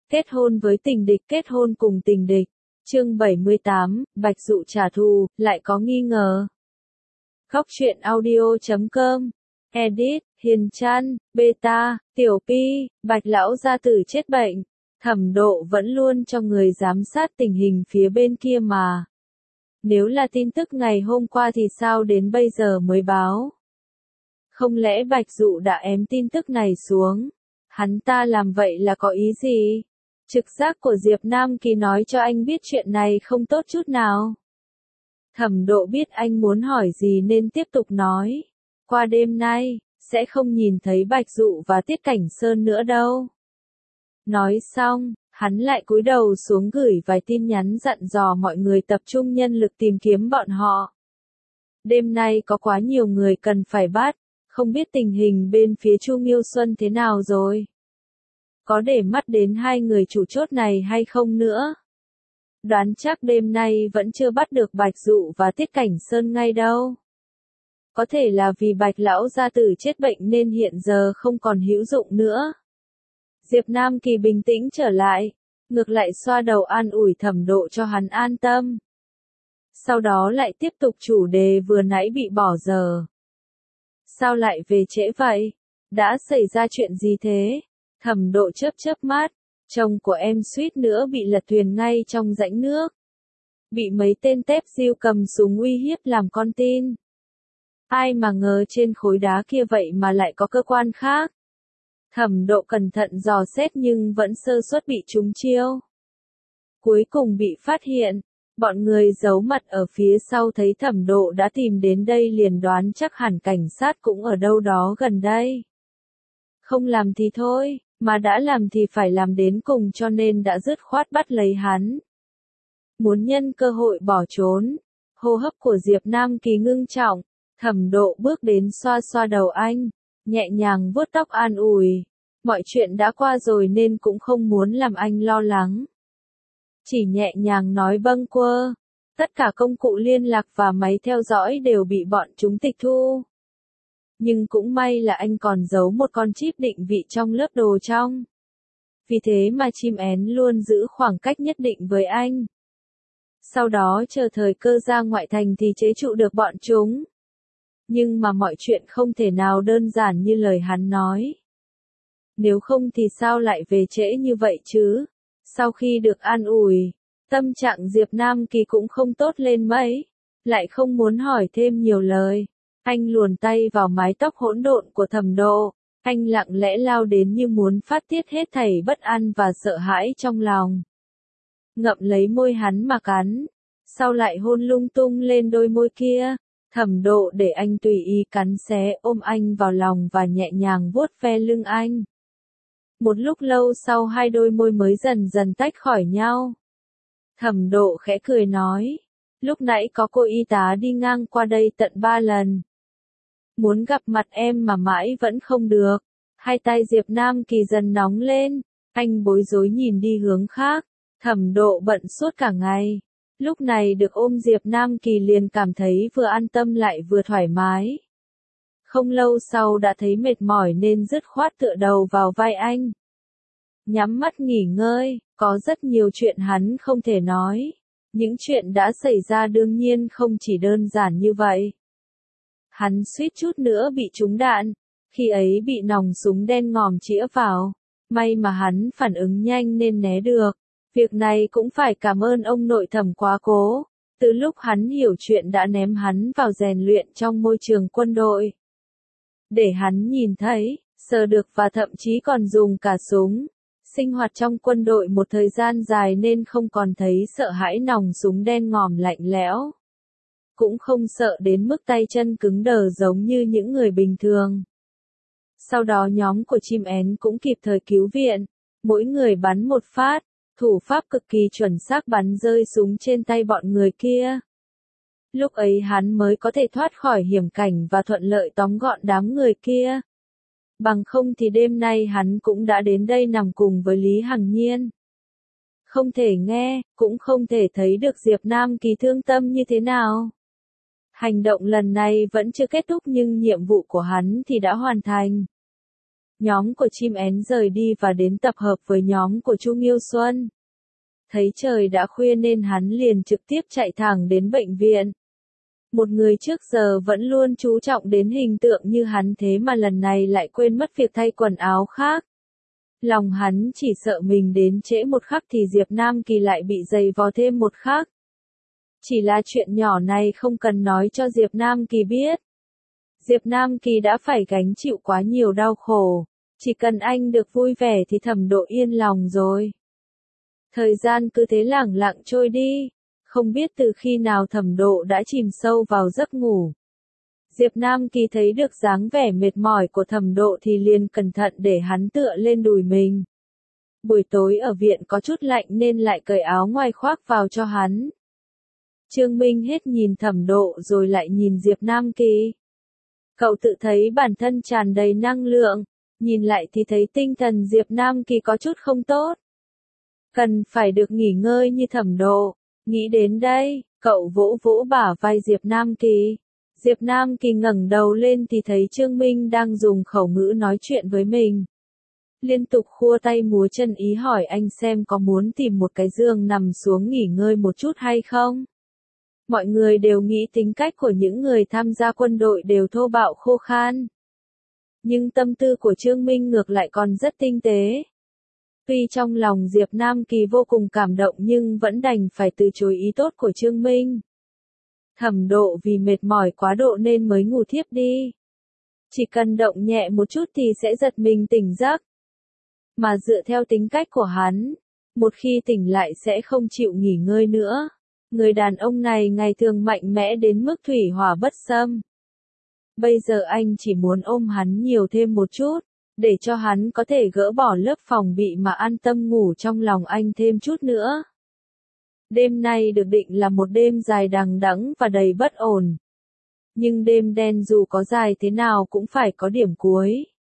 Kết hôn với tình địch, kết hôn cùng tình địch. Chương 78, Bạch Dụ trả thù, lại có nghi ngờ. Góc truyện audio.com. Edit, Hiền Trăn, Beta, Tiểu Pi, Bạch lão gia tử chết bệnh. Thẩm Độ vẫn luôn cho người giám sát tình hình phía bên kia mà. Nếu là tin tức ngày hôm qua thì sao đến bây giờ mới báo? Không lẽ Bạch Dụ đã ém tin tức này xuống? Hắn ta làm vậy là có ý gì? Trực giác của Diệp Nam Kỳ nói cho anh biết chuyện này không tốt chút nào. Thẩm Độ biết anh muốn hỏi gì nên tiếp tục nói. Qua đêm nay, sẽ không nhìn thấy Bạch Dụ và Tiết Cảnh Sơn nữa đâu. Nói xong, hắn lại cúi đầu xuống gửi vài tin nhắn dặn dò mọi người tập trung nhân lực tìm kiếm bọn họ. Đêm nay có quá nhiều người cần phải bắt, không biết tình hình bên phía Chu Nghiêu Xuân thế nào rồi. Có để mắt đến hai người chủ chốt này hay không nữa? Đoán chắc đêm nay vẫn chưa bắt được Bạch Dụ và Tiết Cảnh Sơn ngay đâu. Có thể là vì Bạch lão gia tử chết bệnh nên hiện giờ không còn hữu dụng nữa. Diệp Nam Kỳ bình tĩnh trở lại, ngược lại xoa đầu an ủi Thẩm Độ cho hắn an tâm. Sau đó lại tiếp tục chủ đề vừa nãy bị bỏ dở. Sao lại về trễ vậy? Đã xảy ra chuyện gì thế? Thẩm Độ chớp mắt, chồng của em suýt nữa bị lật thuyền ngay trong rãnh nước. Bị mấy tên tép diêu cầm súng uy hiếp làm con tin. Ai mà ngờ trên khối đá kia vậy mà lại có cơ quan khác. Thẩm Độ cẩn thận dò xét nhưng vẫn sơ suất bị trúng chiêu. Cuối cùng bị phát hiện, bọn người giấu mặt ở phía sau thấy Thẩm Độ đã tìm đến đây liền đoán chắc hẳn cảnh sát cũng ở đâu đó gần đây. Không làm thì thôi, mà đã làm thì phải làm đến cùng cho nên đã dứt khoát bắt lấy hắn. Muốn nhân cơ hội bỏ trốn, hô hấp của Diệp Nam Kỳ ngưng trọng, Thẩm Độ bước đến xoa xoa đầu anh, nhẹ nhàng vuốt tóc an ủi. Mọi chuyện đã qua rồi nên cũng không muốn làm anh lo lắng. Chỉ nhẹ nhàng nói bâng quơ, tất cả công cụ liên lạc và máy theo dõi đều bị bọn chúng tịch thu. Nhưng cũng may là anh còn giấu một con chip định vị trong lớp đồ trong. Vì thế mà chim én luôn giữ khoảng cách nhất định với anh. Sau đó chờ thời cơ ra ngoại thành thì chế trụ được bọn chúng. Nhưng mà mọi chuyện không thể nào đơn giản như lời hắn nói. Nếu không thì sao lại về trễ như vậy chứ? Sau khi được an ủi, tâm trạng Diệp Nam Kỳ cũng không tốt lên mấy. Lại không muốn hỏi thêm nhiều lời. Anh luồn tay vào mái tóc hỗn độn của Thẩm Độ. Anh lặng lẽ lao đến như muốn phát tiết hết thảy bất an và sợ hãi trong lòng. Ngậm lấy môi hắn mà cắn. Sau lại hôn lung tung lên đôi môi kia. Thẩm Độ để anh tùy ý cắn xé ôm anh vào lòng và nhẹ nhàng vuốt ve lưng anh. Một lúc lâu sau hai đôi môi mới dần dần tách khỏi nhau. Thẩm Độ khẽ cười nói. Lúc nãy có cô y tá đi ngang qua đây tận 3 lần. Muốn gặp mặt em mà mãi vẫn không được. Hai tay Diệp Nam Kỳ dần nóng lên. Anh bối rối nhìn đi hướng khác. Thẩm Độ bận suốt cả ngày. Lúc này được ôm Diệp Nam Kỳ liền cảm thấy vừa an tâm lại vừa thoải mái. Không lâu sau đã thấy mệt mỏi nên dứt khoát tựa đầu vào vai anh. Nhắm mắt nghỉ ngơi, có rất nhiều chuyện hắn không thể nói. Những chuyện đã xảy ra đương nhiên không chỉ đơn giản như vậy. Hắn suýt chút nữa bị trúng đạn, khi ấy bị nòng súng đen ngòm chĩa vào. May mà hắn phản ứng nhanh nên né được. Việc này cũng phải cảm ơn ông nội Thẩm quá cố. Từ lúc hắn hiểu chuyện đã ném hắn vào rèn luyện trong môi trường quân đội. Để hắn nhìn thấy, sờ được và thậm chí còn dùng cả súng. Sinh hoạt trong quân đội một thời gian dài nên không còn thấy sợ hãi nòng súng đen ngòm lạnh lẽo. Cũng không sợ đến mức tay chân cứng đờ giống như những người bình thường. Sau đó nhóm của chim én cũng kịp thời cứu viện. Mỗi người bắn một phát, thủ pháp cực kỳ chuẩn xác bắn rơi súng trên tay bọn người kia. Lúc ấy hắn mới có thể thoát khỏi hiểm cảnh và thuận lợi tóm gọn đám người kia. Bằng không thì đêm nay hắn cũng đã đến đây nằm cùng với Lý Hằng Nhiên. Không thể nghe, cũng không thể thấy được Diệp Nam Kỳ thương tâm như thế nào. Hành động lần này vẫn chưa kết thúc nhưng nhiệm vụ của hắn thì đã hoàn thành. Nhóm của chim én rời đi và đến tập hợp với nhóm của Chu Nghiêu Xuân. Thấy trời đã khuya nên hắn liền trực tiếp chạy thẳng đến bệnh viện. Một người trước giờ vẫn luôn chú trọng đến hình tượng như hắn thế mà lần này lại quên mất việc thay quần áo khác. Lòng hắn chỉ sợ mình đến trễ một khắc thì Diệp Nam Kỳ lại bị giày vò thêm một khắc. Chỉ là chuyện nhỏ này không cần nói cho Diệp Nam Kỳ biết. Diệp Nam Kỳ đã phải gánh chịu quá nhiều đau khổ. Chỉ cần anh được vui vẻ thì Thẩm Độ yên lòng rồi. Thời gian cứ thế lẳng lặng trôi đi. Không biết từ khi nào Thẩm Độ đã chìm sâu vào giấc ngủ. Diệp Nam Kỳ thấy được dáng vẻ mệt mỏi của Thẩm Độ thì liền cẩn thận để hắn tựa lên đùi mình. Buổi tối ở viện có chút lạnh nên lại cởi áo ngoài khoác vào cho hắn. Trương Minh hết nhìn Thẩm Độ rồi lại nhìn Diệp Nam Kỳ. Cậu tự thấy bản thân tràn đầy năng lượng, nhìn lại thì thấy tinh thần Diệp Nam Kỳ có chút không tốt. Cần phải được nghỉ ngơi như Thẩm Độ. Nghĩ đến đây, cậu vỗ vỗ bả vai Diệp Nam Kỳ. Diệp Nam Kỳ ngẩng đầu lên thì thấy Trương Minh đang dùng khẩu ngữ nói chuyện với mình. Liên tục khua tay múa chân ý hỏi anh xem có muốn tìm một cái giường nằm xuống nghỉ ngơi một chút hay không. Mọi người đều nghĩ tính cách của những người tham gia quân đội đều thô bạo khô khan. Nhưng tâm tư của Trương Minh ngược lại còn rất tinh tế. Tuy trong lòng Diệp Nam Kỳ vô cùng cảm động nhưng vẫn đành phải từ chối ý tốt của Trương Minh. Thẩm Độ vì mệt mỏi quá độ nên mới ngủ thiếp đi. Chỉ cần động nhẹ một chút thì sẽ giật mình tỉnh giấc. Mà dựa theo tính cách của hắn, một khi tỉnh lại sẽ không chịu nghỉ ngơi nữa. Người đàn ông này ngày thường mạnh mẽ đến mức thủy hỏa bất xâm. Bây giờ anh chỉ muốn ôm hắn nhiều thêm một chút, để cho hắn có thể gỡ bỏ lớp phòng bị mà an tâm ngủ trong lòng anh thêm chút nữa. Đêm nay được định là một đêm dài đằng đẵng và đầy bất ổn. Nhưng đêm đen dù có dài thế nào cũng phải có điểm cuối.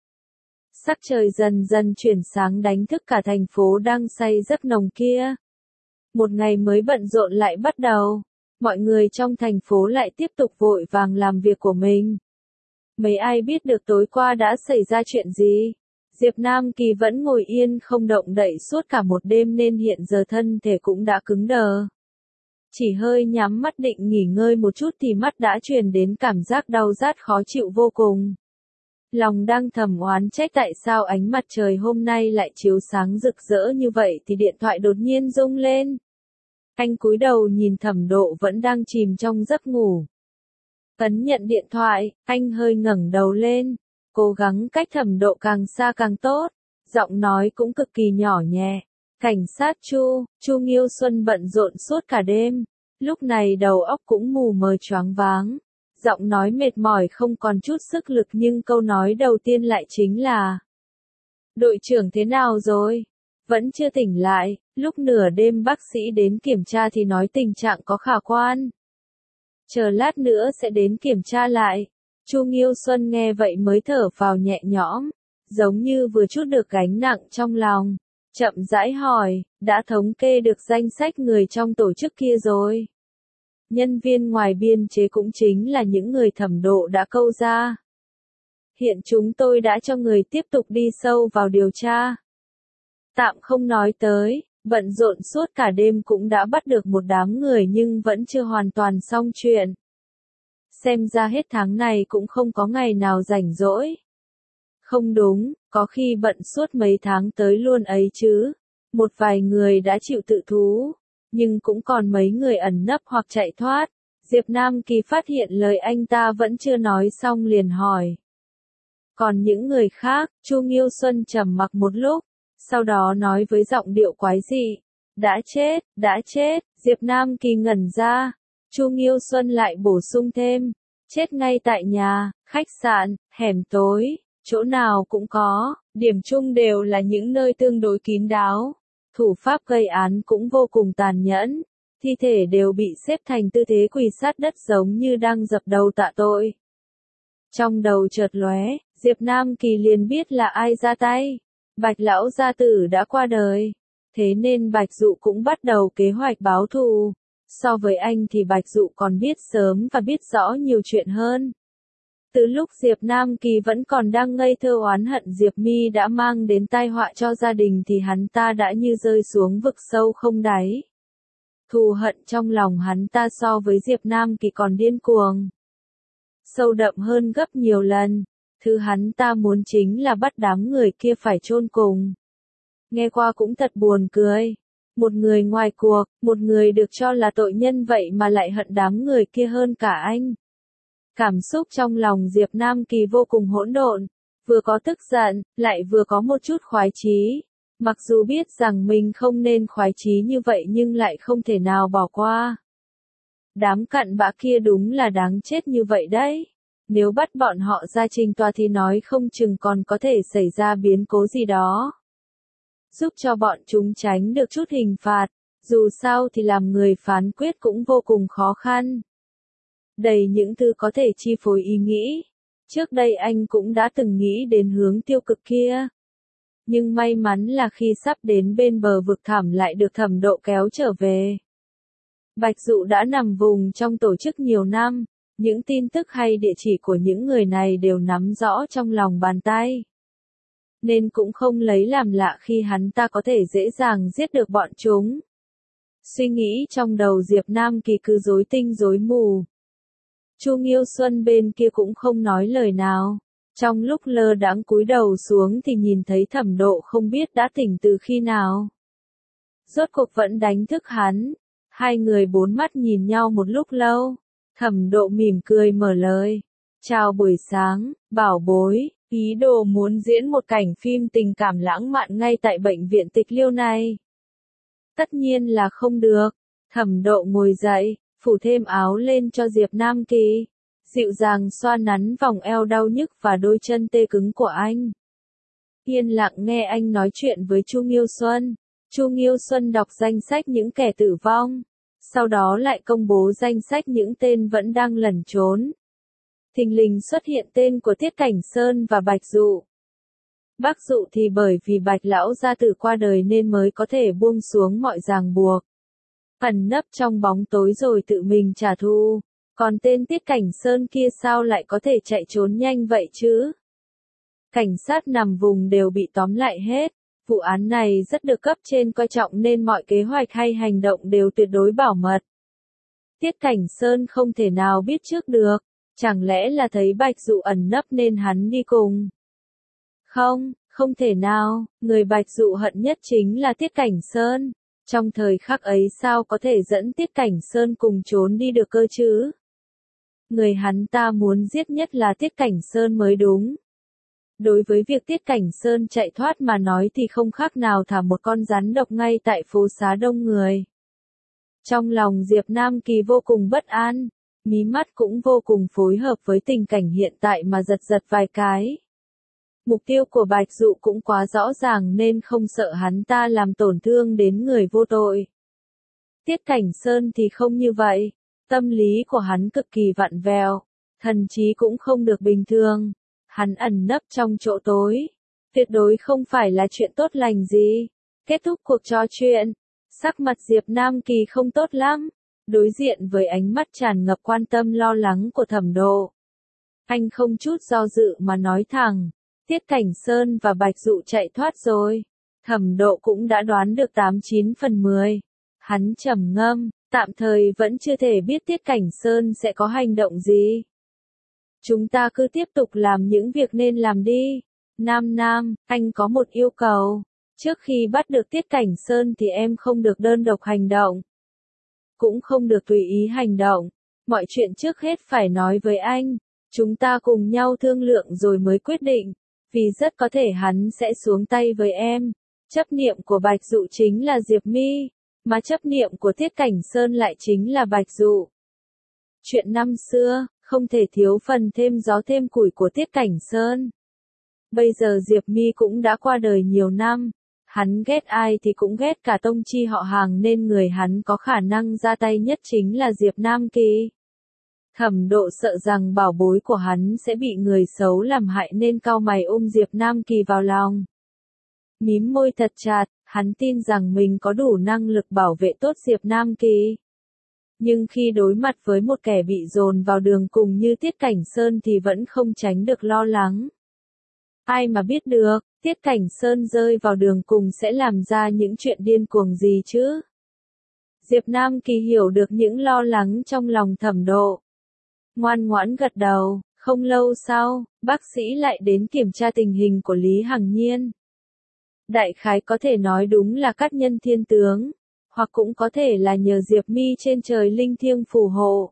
Sắc trời dần dần chuyển sáng đánh thức cả thành phố đang say giấc nồng kia. Một ngày mới bận rộn lại bắt đầu. Mọi người trong thành phố lại tiếp tục vội vàng làm việc của mình. Mấy ai biết được tối qua đã xảy ra chuyện gì? Diệp Nam Kỳ vẫn ngồi yên không động đậy suốt cả một đêm nên hiện giờ thân thể cũng đã cứng đờ. Chỉ hơi nhắm mắt định nghỉ ngơi một chút thì mắt đã truyền đến cảm giác đau rát khó chịu vô cùng. Lòng đang thầm oán trách tại sao ánh mặt trời hôm nay lại chiếu sáng rực rỡ như vậy thì điện thoại đột nhiên rung lên. Anh cúi đầu nhìn Thẩm Độ vẫn đang chìm trong giấc ngủ. Ấn nhận điện thoại, anh hơi ngẩng đầu lên, cố gắng cách Thẩm Độ càng xa càng tốt, giọng nói cũng cực kỳ nhỏ nhẹ. Cảnh sát Chu Nghiêu Xuân bận rộn suốt cả đêm, lúc này đầu óc cũng mù mờ choáng váng, giọng nói mệt mỏi không còn chút sức lực nhưng câu nói đầu tiên lại chính là: "Đội trưởng thế nào rồi? Vẫn chưa tỉnh lại, lúc nửa đêm bác sĩ đến kiểm tra thì nói tình trạng có khả quan. Chờ lát nữa sẽ đến kiểm tra lại." Chu Nghiêu Xuân nghe vậy mới thở phào nhẹ nhõm, giống như vừa trút được gánh nặng trong lòng. Chậm rãi hỏi, đã thống kê được danh sách người trong tổ chức kia rồi? Nhân viên ngoài biên chế cũng chính là những người Thẩm Độ đã câu ra. Hiện chúng tôi đã cho người tiếp tục đi sâu vào điều tra. Tạm không nói tới, bận rộn suốt cả đêm cũng đã bắt được một đám người nhưng vẫn chưa hoàn toàn xong chuyện. Xem ra hết tháng này cũng không có ngày nào rảnh rỗi. Không đúng, có khi bận suốt mấy tháng tới luôn ấy chứ. Một vài người đã chịu tự thú, nhưng cũng còn mấy người ẩn nấp hoặc chạy thoát. Diệp Nam Kỳ phát hiện lời anh ta vẫn chưa nói xong liền hỏi. Còn những người khác, Chu Nghiêu Xuân trầm mặc một lúc, sau đó nói với giọng điệu quái dị. Đã chết, Diệp Nam Kỳ ngẩn ra. Chu Nghiêu Xuân lại bổ sung thêm. Chết ngay tại nhà, khách sạn, hẻm tối, chỗ nào cũng có, điểm chung đều là những nơi tương đối kín đáo. Thủ pháp gây án cũng vô cùng tàn nhẫn, thi thể đều bị xếp thành tư thế quỳ sát đất giống như đang dập đầu tạ tội. Trong đầu chợt lóe, Diệp Nam Kỳ liền biết là ai ra tay. Bạch lão gia tử đã qua đời, thế nên Bạch Dụ cũng bắt đầu kế hoạch báo thù. So với anh thì Bạch Dụ còn biết sớm và biết rõ nhiều chuyện hơn. Từ lúc Diệp Nam Kỳ vẫn còn đang ngây thơ oán hận Diệp Mi đã mang đến tai họa cho gia đình thì hắn ta đã như rơi xuống vực sâu không đáy. Thù hận trong lòng hắn ta so với Diệp Nam Kỳ còn điên cuồng, sâu đậm hơn gấp nhiều lần. Thứ hắn ta muốn chính là bắt đám người kia phải chôn cùng. Nghe qua cũng thật buồn cười. Một người ngoài cuộc, một người được cho là tội nhân vậy mà lại hận đám người kia hơn cả anh. Cảm xúc trong lòng Diệp Nam Kỳ vô cùng hỗn độn, vừa có tức giận, lại vừa có một chút khoái chí. Mặc dù biết rằng mình không nên khoái chí như vậy nhưng lại không thể nào bỏ qua. Đám cặn bã kia đúng là đáng chết như vậy đấy. Nếu bắt bọn họ ra trình tòa thì nói không chừng còn có thể xảy ra biến cố gì đó. Giúp cho bọn chúng tránh được chút hình phạt, dù sao thì làm người phán quyết cũng vô cùng khó khăn. Đầy những thứ có thể chi phối ý nghĩ. Trước đây anh cũng đã từng nghĩ đến hướng tiêu cực kia. Nhưng may mắn là khi sắp đến bên bờ vực thẳm lại được Thẩm Độ kéo trở về. Bạch Dụ đã nằm vùng trong tổ chức nhiều năm, những tin tức hay địa chỉ của những người này đều nắm rõ trong lòng bàn tay. Nên cũng không lấy làm lạ khi hắn ta có thể dễ dàng giết được bọn chúng. Suy nghĩ trong đầu Diệp Nam Kỳ cứ rối tinh rối mù. Chu Nghiêu Xuân bên kia cũng không nói lời nào. Trong lúc lơ đãng cúi đầu xuống thì nhìn thấy Thẩm Độ không biết đã tỉnh từ khi nào. Rốt cuộc vẫn đánh thức hắn. Hai người bốn mắt nhìn nhau một lúc lâu. Thẩm Độ mỉm cười mở lời. Chào buổi sáng, bảo bối, ý đồ muốn diễn một cảnh phim tình cảm lãng mạn ngay tại bệnh viện tịch liêu này. Tất nhiên là không được. Thẩm Độ ngồi dậy, phủ thêm áo lên cho Diệp Nam Kỳ. Dịu dàng xoa nắn vòng eo đau nhức và đôi chân tê cứng của anh. Yên lặng nghe anh nói chuyện với Chu Nghiêu Xuân. Chu Nghiêu Xuân đọc danh sách những kẻ tử vong. Sau đó lại công bố danh sách những tên vẫn đang lẩn trốn. Thình lình xuất hiện tên của Tiết Cảnh Sơn và Bạch Dụ. Bác Dụ thì bởi vì Bạch lão gia tử qua đời nên mới có thể buông xuống mọi ràng buộc. Ẩn nấp trong bóng tối rồi tự mình trả thù. Còn tên Tiết Cảnh Sơn kia sao lại có thể chạy trốn nhanh vậy chứ? Cảnh sát nằm vùng đều bị tóm lại hết. Vụ án này rất được cấp trên coi trọng nên mọi kế hoạch hay hành động đều tuyệt đối bảo mật. Tiết Cảnh Sơn không thể nào biết trước được. Chẳng lẽ là thấy Bạch Dụ ẩn nấp nên hắn đi cùng? Không, không thể nào. Người Bạch Dụ hận nhất chính là Tiết Cảnh Sơn. Trong thời khắc ấy sao có thể dẫn Tiết Cảnh Sơn cùng trốn đi được cơ chứ? Người hắn ta muốn giết nhất là Tiết Cảnh Sơn mới đúng. Đối với việc Tiết Cảnh Sơn chạy thoát mà nói thì không khác nào thả một con rắn độc ngay tại phố xá đông người. Trong lòng Diệp Nam Kỳ vô cùng bất an, mí mắt cũng vô cùng phối hợp với tình cảnh hiện tại mà giật giật vài cái. Mục tiêu của Bạch Dụ cũng quá rõ ràng nên không sợ hắn ta làm tổn thương đến người vô tội. Tiết Cảnh Sơn thì không như vậy, tâm lý của hắn cực kỳ vặn vẹo, thần trí cũng không được bình thường. Hắn ẩn nấp trong chỗ tối, tuyệt đối không phải là chuyện tốt lành gì. Kết thúc cuộc trò chuyện, sắc mặt Diệp Nam Kỳ không tốt lắm, đối diện với ánh mắt tràn ngập quan tâm lo lắng của Thẩm Độ. Anh không chút do dự mà nói thẳng, Tiết Cảnh Sơn và Bạch Dụ chạy thoát rồi. Thẩm Độ cũng đã đoán được 89/10. Hắn trầm ngâm, tạm thời vẫn chưa thể biết Tiết Cảnh Sơn sẽ có hành động gì. Chúng ta cứ tiếp tục làm những việc nên làm đi. Nam, anh có một yêu cầu. Trước khi bắt được Tiết Cảnh Sơn thì em không được đơn độc hành động. Cũng không được tùy ý hành động. Mọi chuyện trước hết phải nói với anh. Chúng ta cùng nhau thương lượng rồi mới quyết định. Vì rất có thể hắn sẽ xuống tay với em. Chấp niệm của Bạch Dụ chính là Diệp Mi. Mà chấp niệm của Tiết Cảnh Sơn lại chính là Bạch Dụ. Chuyện năm xưa, không thể thiếu phần thêm gió thêm củi của Tiết Cảnh Sơn. Bây giờ Diệp Mi cũng đã qua đời nhiều năm. Hắn ghét ai thì cũng ghét cả tông chi họ hàng nên người hắn có khả năng ra tay nhất chính là Diệp Nam Kỳ. Thẩm Độ sợ rằng bảo bối của hắn sẽ bị người xấu làm hại nên cau mày ôm Diệp Nam Kỳ vào lòng. Mím môi thật chặt, hắn tin rằng mình có đủ năng lực bảo vệ tốt Diệp Nam Kỳ. Nhưng khi đối mặt với một kẻ bị dồn vào đường cùng như Tiết Cảnh Sơn thì vẫn không tránh được lo lắng. Ai mà biết được, Tiết Cảnh Sơn rơi vào đường cùng sẽ làm ra những chuyện điên cuồng gì chứ? Diệp Nam Kỳ hiểu được những lo lắng trong lòng Thẩm Độ. Ngoan ngoãn gật đầu, không lâu sau, bác sĩ lại đến kiểm tra tình hình của Lý Hằng Nhiên. Đại khái có thể nói đúng là cát nhân thiên tướng, hoặc cũng có thể là nhờ Diệp Mi trên trời linh thiêng phù hộ.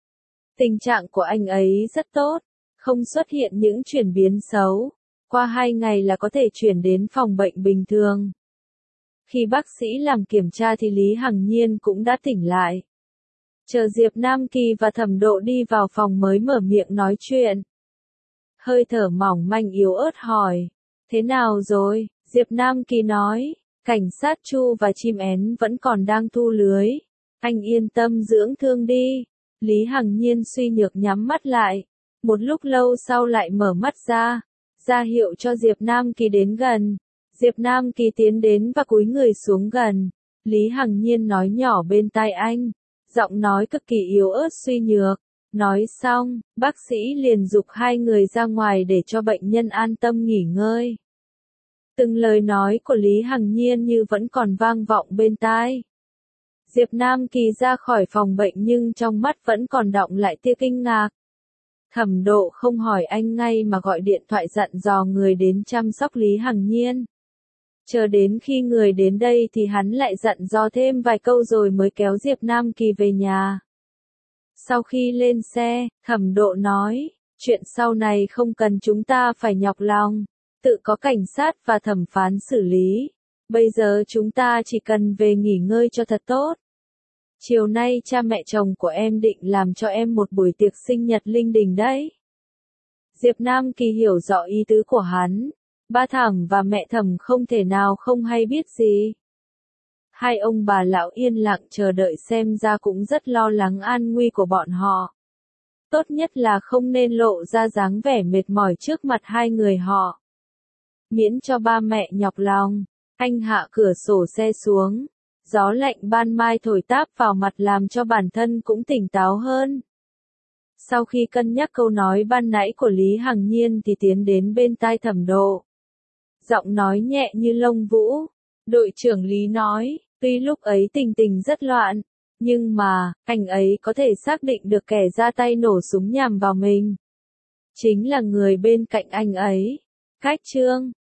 Tình trạng của anh ấy rất tốt, không xuất hiện những chuyển biến xấu. Qua 2 ngày là có thể chuyển đến phòng bệnh bình thường. Khi bác sĩ làm kiểm tra thì Lý Hằng Nhiên cũng đã tỉnh lại. Chờ Diệp Nam Kỳ và Thẩm Độ đi vào phòng mới mở miệng nói chuyện. Hơi thở mỏng manh yếu ớt hỏi. Thế nào rồi? Diệp Nam Kỳ nói. Cảnh sát Chu và chim én vẫn còn đang thu lưới. Anh yên tâm dưỡng thương đi. Lý Hằng Nhiên suy nhược nhắm mắt lại. Một lúc lâu sau lại mở mắt ra. Ra hiệu cho Diệp Nam Kỳ đến gần. Diệp Nam Kỳ tiến đến và cúi người xuống gần. Lý Hằng Nhiên nói nhỏ bên tai anh. Giọng nói cực kỳ yếu ớt suy nhược. Nói xong, bác sĩ liền giục 2 người ra ngoài để cho bệnh nhân an tâm nghỉ ngơi. Từng lời nói của Lý Hằng Nhiên như vẫn còn vang vọng bên tai. Diệp Nam Kỳ ra khỏi phòng bệnh nhưng trong mắt vẫn còn đọng lại tia kinh ngạc. Thẩm Độ không hỏi anh ngay mà gọi điện thoại dặn dò người đến chăm sóc Lý Hằng Nhiên. Chờ đến khi người đến đây thì hắn lại dặn dò thêm vài câu rồi mới kéo Diệp Nam Kỳ về nhà. Sau khi lên xe, Thẩm Độ nói, chuyện sau này không cần chúng ta phải nhọc lòng, tự có cảnh sát và thẩm phán xử lý. Bây giờ chúng ta chỉ cần về nghỉ ngơi cho thật tốt. Chiều nay cha mẹ chồng của em định làm cho em một buổi tiệc sinh nhật linh đình đấy. Diệp Nam Kỳ hiểu rõ ý tứ của hắn. Ba Thẩm và mẹ Thẩm không thể nào không hay biết gì. Hai ông bà lão yên lặng chờ đợi xem ra cũng rất lo lắng an nguy của bọn họ. Tốt nhất là không nên lộ ra dáng vẻ mệt mỏi trước mặt hai người họ. Miễn cho ba mẹ nhọc lòng, anh hạ cửa sổ xe xuống. Gió lạnh ban mai thổi táp vào mặt làm cho bản thân cũng tỉnh táo hơn. Sau khi cân nhắc câu nói ban nãy của Lý Hằng Nhiên thì tiến đến bên tai Thẩm Độ. Giọng nói nhẹ như lông vũ. Đội trưởng Lý nói, tuy lúc ấy tình tình rất loạn, nhưng mà, anh ấy có thể xác định được kẻ ra tay nổ súng nhằm vào mình. Chính là người bên cạnh anh ấy. Cách Trương,